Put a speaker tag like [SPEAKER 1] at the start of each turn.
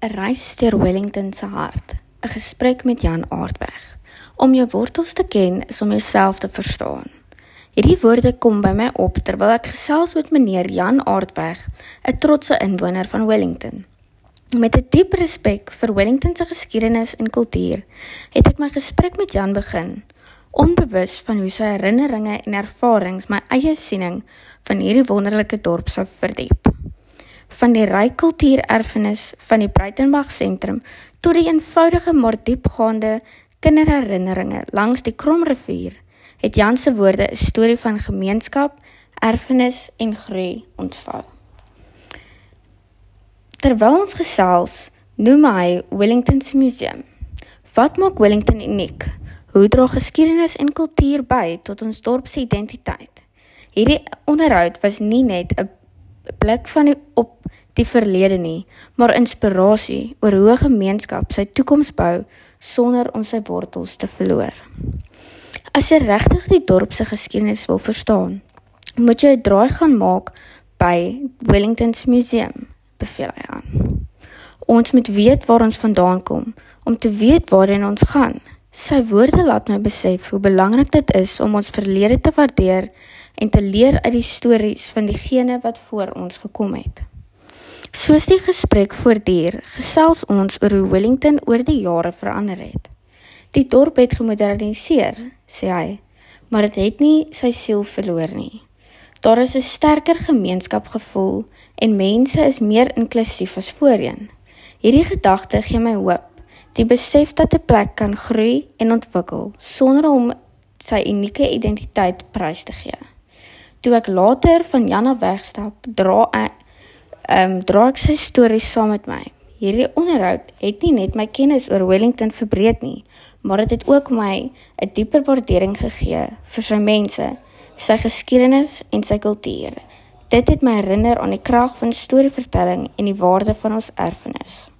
[SPEAKER 1] 'n reis deur Wellington se hart, 'n gesprek met Jan Aardweg. Om jou wortels te ken is om jouself te verstaan. Hierdie woorde kom by my op terwyl ek gesels met meneer Jan Aardweg, 'n trotse inwoner van Wellington. Met 'n diep respek vir Wellington se geskiedenis en kultuur, het ek my gesprek met Jan begin, onbewus van hoe sy herinneringe en ervarings my eie siening van hierdie wonderlike dorp sou verdiep. Van die ryk kultuurerfenis van die Breitenberg sentrum tot die eenvoudige maar diepgaande kinderherinneringe langs die Kromrivier, het Jan se woorde 'n storie van gemeenskap, erfenis en groei ontvou. Terwyl ons gesels, noem hy Wellington se museum. Wat maak Wellington uniek? Hoe dra geskiedenis en kultuur by tot ons dorp se identiteit? Hierdie onderhoud was nie net 'n blik op die verlede nie, maar inspirasie oor hoe 'n gemeenskap sy toekoms bou sonder om sy wortels te verloor. As jy regtig die dorp se geskiedenis wil verstaan, moet jy 'n draai gaan maak by Wellington se museum, beveel hy aan. Ons moet weet waar ons vandaan kom, om te weet waarheen ons gaan. Sy woorde laat my besef hoe belangrik dit is om ons verlede te waardeer en te leer uit die stories van diegene wat voor ons gekom het. Soos die gesprek voortduur, gesels ons oor hoe Wellington oor die jare verander het. Die dorp het gemoderniseer, sê hy, maar dit het nie sy siel verloor nie. Daar is 'n sterker gemeenskapgevoel en mense is meer inklusief as voorheen. Hierdie gedagte gee my hoop, die besef dat 'n plek kan groei en ontwikkel sonder om sy unieke identiteit prys te gee. Toe ek later van Jan af wegstap, dra ek sy stories saam met my. Hierdie onderhoud het nie net my kennis oor Wellington verbreed nie, maar dit het ook my 'n dieper waardering gegee vir sy mense, sy geskiedenis en sy kultuur. Dit het my herinner aan die krag van storievertelling en die waarde van ons erfenis.